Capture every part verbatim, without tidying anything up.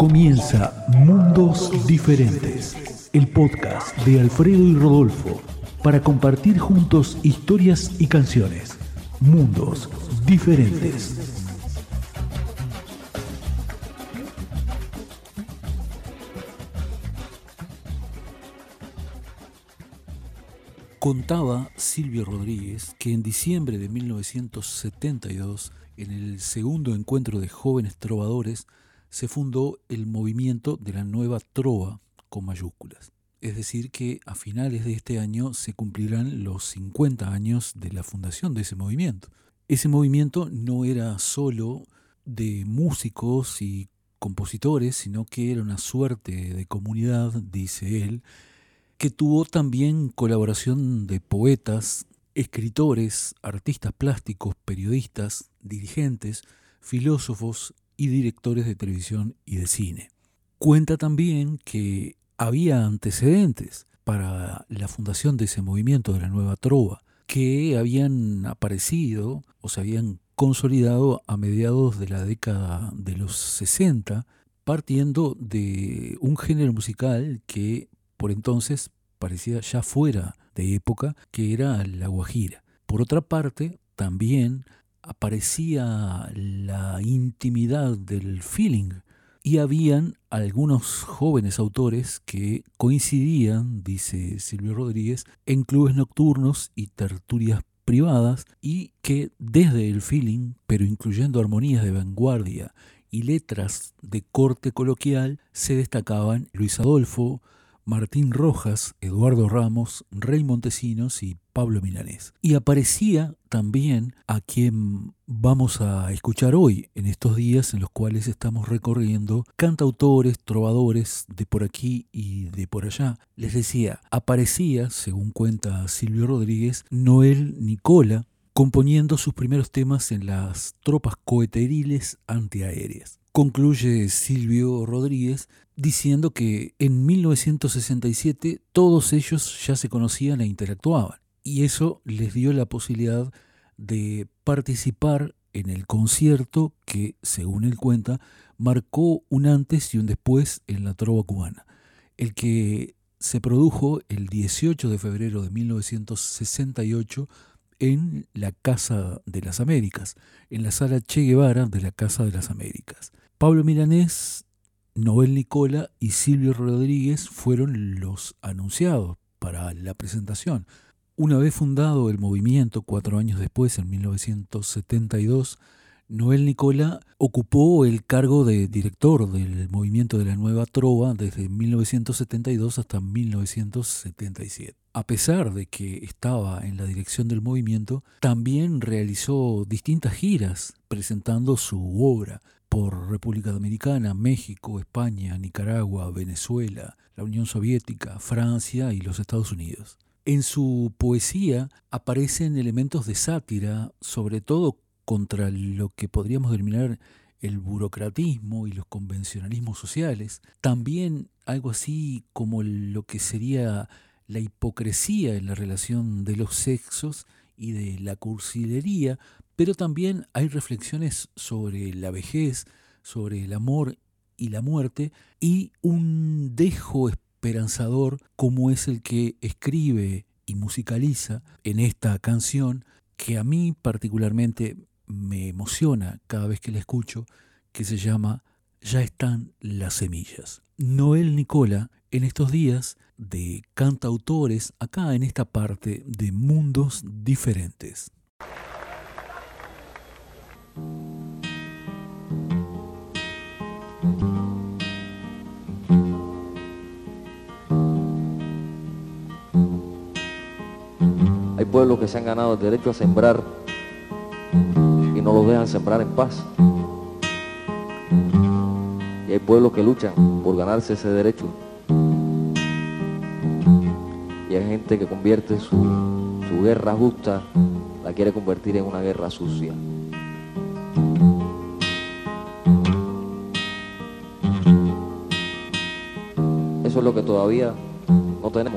Comienza Mundos Diferentes, el podcast de Alfredo y Rodolfo, para compartir juntos historias y canciones. Mundos Diferentes. Contaba Silvio Rodríguez que en diciembre de mil novecientos setenta y dos, en el segundo encuentro de jóvenes trovadores, se fundó el movimiento de la Nueva Trova con mayúsculas. Es decir, que a finales de este año se cumplirán los cincuenta años de la fundación de ese movimiento. Ese movimiento no era solo de músicos y compositores, sino que era una suerte de comunidad, dice él, que tuvo también colaboración de poetas, escritores, artistas plásticos, periodistas, dirigentes, filósofos y directores de televisión y de cine. Cuenta también que había antecedentes para la fundación de ese movimiento de la Nueva Trova, que habían aparecido o se habían consolidado a mediados de la década de los sesenta, partiendo de un género musical que por entonces parecía ya fuera de época, que era la guajira. Por otra parte, también aparecía la intimidad del feeling y habían algunos jóvenes autores que coincidían, dice Silvio Rodríguez, en clubes nocturnos y tertulias privadas, y que desde el feeling, pero incluyendo armonías de vanguardia y letras de corte coloquial, se destacaban Luis Adolfo, Martín Rojas, Eduardo Ramos, Rey Montesinos y Pablo Milanés. Y aparecía también a quien vamos a escuchar hoy, en estos días en los cuales estamos recorriendo cantautores, trovadores de por aquí y de por allá. Les decía, aparecía, según cuenta Silvio Rodríguez, Noel Nicola, componiendo sus primeros temas en las tropas coheteriles antiaéreas. Concluye Silvio Rodríguez diciendo que en mil novecientos sesenta y siete todos ellos ya se conocían e interactuaban, y eso les dio la posibilidad de participar en el concierto que, según él cuenta, marcó un antes y un después en la trova cubana, el que se produjo el dieciocho de febrero de mil novecientos sesenta y ocho en la Casa de las Américas, en la Sala Che Guevara de la Casa de las Américas. Pablo Milanés, Noel Nicola y Silvio Rodríguez fueron los anunciados para la presentación. Una vez fundado el movimiento, cuatro años después, en mil novecientos setenta y dos, Noel Nicola ocupó el cargo de director del movimiento de la Nueva Trova desde mil novecientos setenta y dos hasta mil novecientos setenta y siete. A pesar de que estaba en la dirección del movimiento, también realizó distintas giras presentando su obra por República Dominicana, México, España, Nicaragua, Venezuela, la Unión Soviética, Francia y los Estados Unidos. En su poesía aparecen elementos de sátira, sobre todo contra lo que podríamos denominar el burocratismo y los convencionalismos sociales. También algo así como lo que sería la hipocresía en la relación de los sexos y de la cursilería, pero también hay reflexiones sobre la vejez, sobre el amor y la muerte, y un dejo esperanzador como es el que escribe y musicaliza en esta canción, que a mí particularmente me emociona cada vez que la escucho, que se llama Ya están las semillas. Noel Nicola, en estos días de cantautores, acá en esta parte de Mundos Diferentes. Hay pueblos que se han ganado el derecho a sembrar y no los dejan sembrar en paz. Y hay pueblos que luchan por ganarse ese derecho. Y hay gente que convierte su, su guerra justa, la quiere convertir en una guerra sucia. Eso es lo que todavía no tenemos,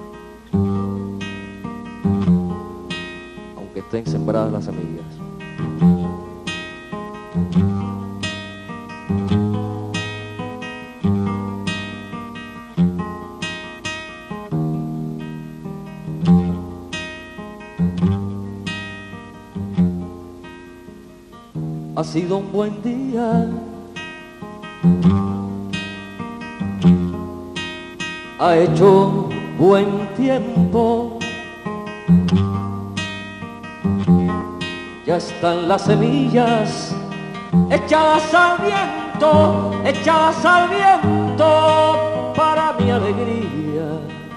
aunque estén sembradas las semillas. ha sido un buen día. Ha hecho buen tiempo. Ya están las semillas echadas al viento, echadas al viento para mi alegría,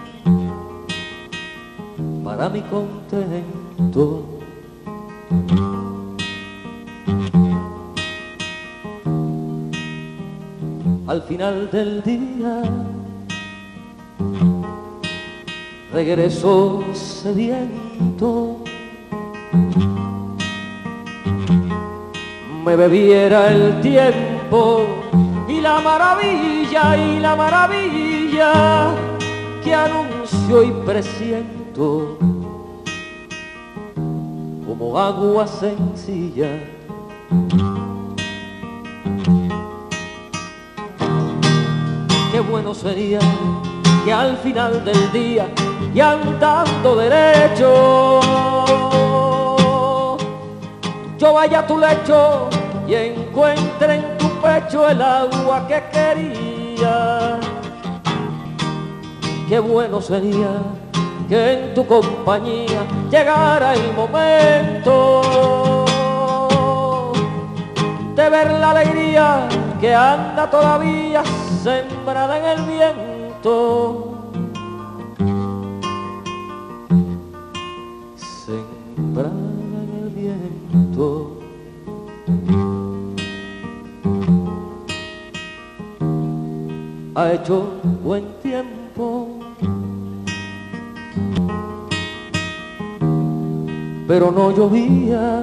para mi contento. Al final del día regreso sediento, me bebiera el tiempo y la maravilla, y la maravilla que anuncio y presiento como agua sencilla. Qué bueno sería que al final del día y andando derecho yo vaya a tu lecho y encuentre en tu pecho el agua que quería. Qué bueno sería que en tu compañía llegara el momento de ver la alegría que anda todavía sembrada en el viento. Sembrada en el viento. Ha hecho buen tiempo, pero no llovía,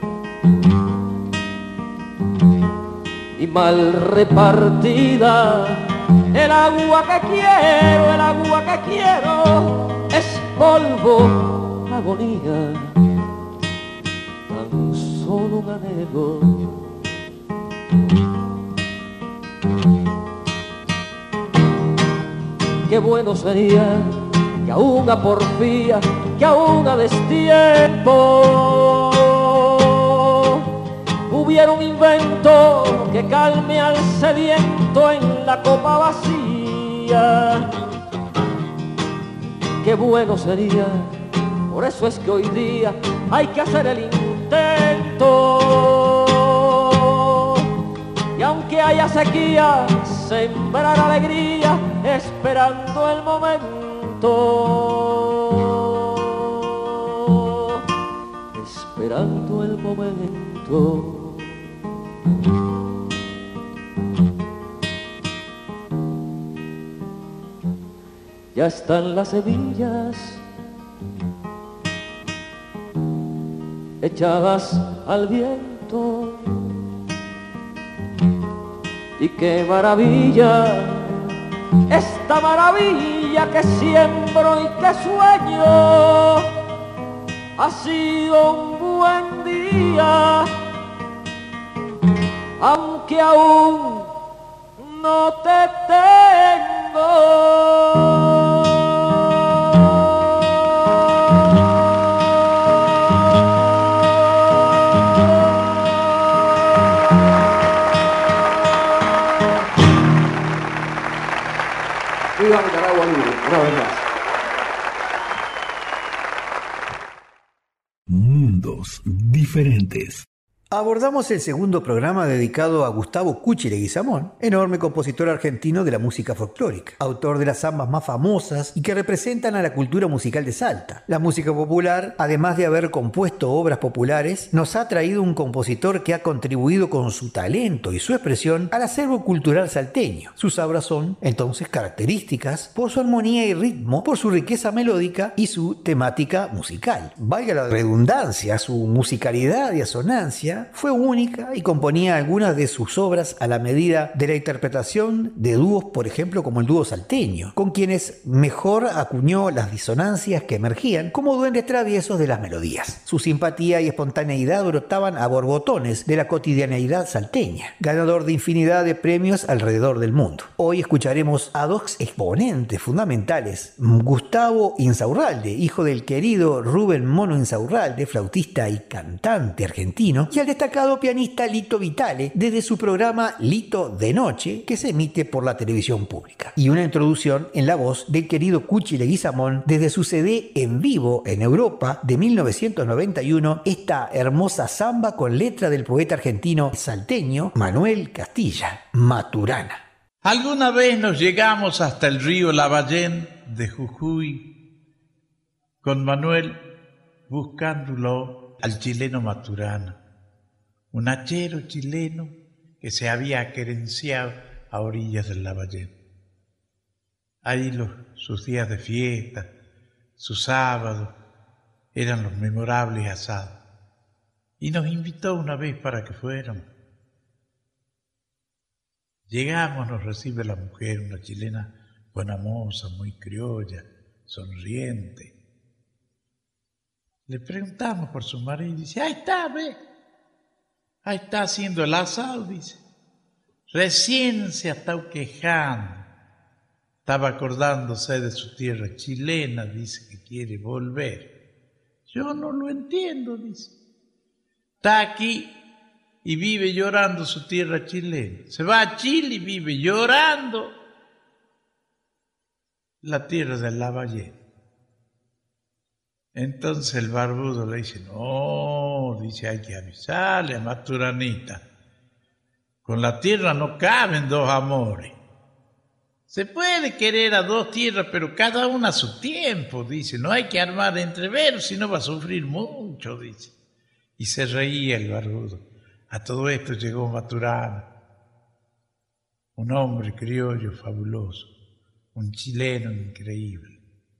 y mal repartida el agua que quiero, el agua que quiero es polvo, agonía, tan solo un anhelo. Qué bueno sería que aún a porfía, que aún a destiempo hubiera un invento que calme al sediento en la copa vacía. Qué bueno sería, por eso es que hoy día hay que hacer el intento. Y aunque haya sequía, sembrar alegría, esperando el momento, esperando el momento. Ya están las semillas echadas al viento, y qué maravilla, esta maravilla que siembro y que sueño, ha sido un buen día, aunque aún no te tengo. Viva Nicaragua libre, una vez más. Mundos diferentes. Abordamos el segundo programa dedicado a Gustavo Cuchi Leguizamón, enorme compositor argentino de la música folclórica, autor de las zambas más famosas y que representan a la cultura musical de Salta. La música popular, además de haber compuesto obras populares, nos ha traído un compositor que ha contribuido con su talento y su expresión al acervo cultural salteño. Sus obras son, entonces, características por su armonía y ritmo, por su riqueza melódica y su temática musical. Valga la redundancia, su musicalidad y asonancia fue única y componía algunas de sus obras a la medida de la interpretación de dúos, por ejemplo, como el dúo salteño, con quienes mejor acuñó las disonancias que emergían como duendes traviesos de las melodías. Su simpatía y espontaneidad brotaban a borbotones de la cotidianeidad salteña, ganador de infinidad de premios alrededor del mundo. Hoy escucharemos a dos exponentes fundamentales: Gustavo Insaurralde, hijo del querido Rubén Mono Insaurralde, flautista y cantante argentino, y al al destacado pianista Lito Vitale desde su programa Lito de Noche, que se emite por la televisión pública. Y una introducción en la voz del querido Cuchi Leguizamón desde su C D en vivo en Europa de mil novecientos noventa y uno, esta hermosa samba con letra del poeta argentino salteño Manuel Castilla, Maturana. Alguna vez nos llegamos hasta el río Lavallén de Jujuy con Manuel buscándolo al chileno Maturana, un hachero chileno que se había aquerenciado a orillas del Lavallén. Ahí los, sus días de fiesta, sus sábados, eran los memorables asados. Y nos invitó una vez para que fuéramos. Llegamos, nos recibe la mujer, una chilena buena moza, muy criolla, sonriente. Le preguntamos por su marido y dice, ahí está, ve, ahí está haciendo el asado, dice. Recién se ha estado quejando, estaba acordándose de su tierra chilena, dice que quiere volver. Yo no lo entiendo, dice. Está aquí y vive llorando su tierra chilena. Se va a Chile y vive llorando la tierra del Lavallén. Entonces el barbudo le dice, no, dice, hay que avisarle a Maturanita. Con la tierra no caben dos amores. Se puede querer a dos tierras, pero cada una a su tiempo, dice. No hay que armar entreveros, si no va a sufrir mucho, dice. Y se reía el barbudo. A todo esto llegó Maturana, un hombre criollo fabuloso, un chileno increíble.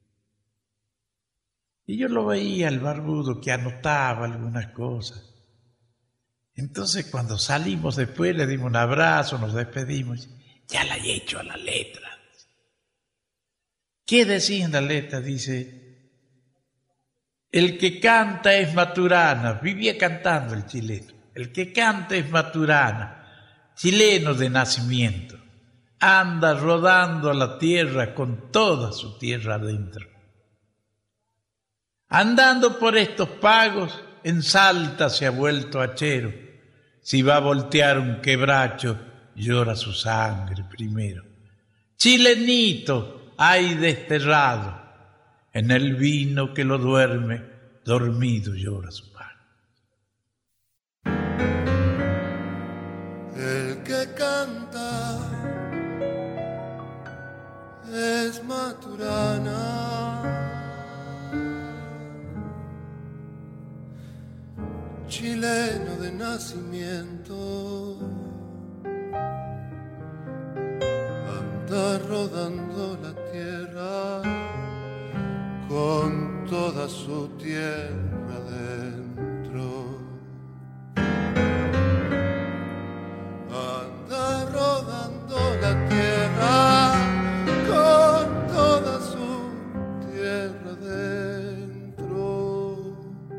Y yo lo veía, el barbudo, que anotaba algunas cosas. Entonces cuando salimos después le dimos un abrazo, nos despedimos. Ya la he hecho a la letra. ¿Qué decía en la letra? Dice, el que canta es Maturana. Vivía cantando el chileno. El que canta es Maturana, chileno de nacimiento. Anda rodando la tierra con toda su tierra adentro. Andando por estos pagos, en Salta se ha vuelto hachero. Si va a voltear un quebracho, llora su sangre primero. Chilenito hay desterrado, en el vino que lo duerme, dormido llora su pan. El que canta es Maturana, chileno de nacimiento, anda rodando la tierra con toda su tierra dentro. Anda rodando la tierra con toda su tierra dentro.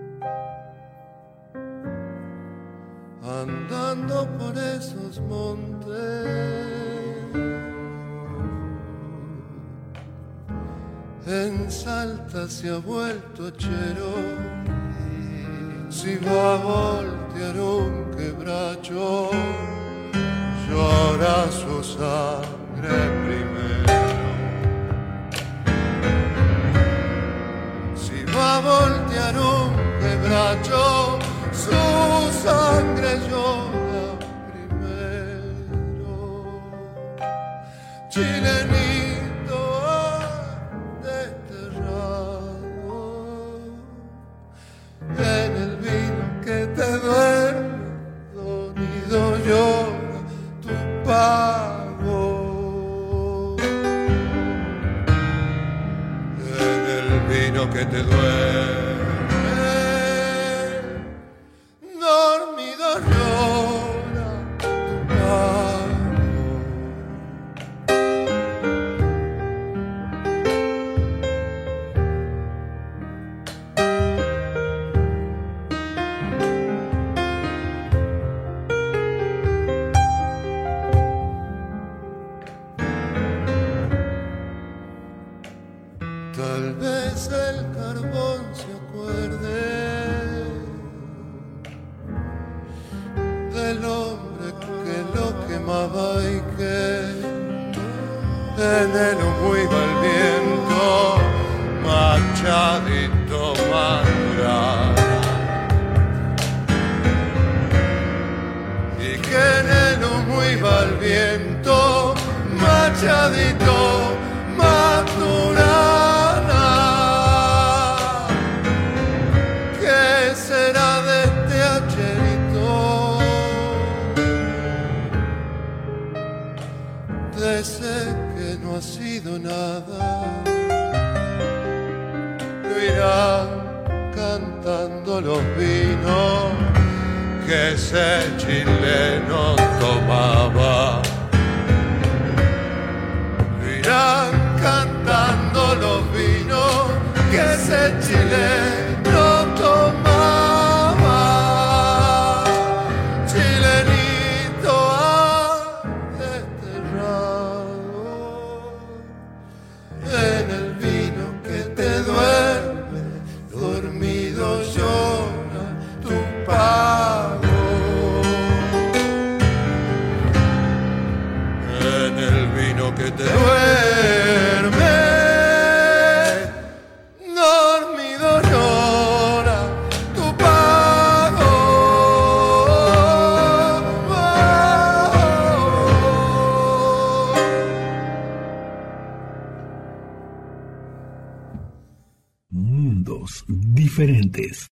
Andando por esos montes, en Salta se ha vuelto hachero. Si va a voltear un quebracho, llora su sangre primero. Si va a voltear un quebracho, su sangre llora primero. Chilenito desterrado, en el vino que te duerme dormido llora tu pago. En el vino que te duerme dormido llora tu pago. Tal vez el carbón se acuerde tomaba y que en el humo iba el viento machadito madurara, y que en el humo iba el viento machadito madurara. ¿Qué será de este acherito? De ese que no ha sido nada, lo irán cantando los vinos que ese chileno tomaba. Lo irán cantando los vinos que ese chileno tomaba. Chilenito desterrado en el vino que te duerme, dormido llora tu pago. En el vino que te duerme, dormido llora tu pago. Mundos diferentes.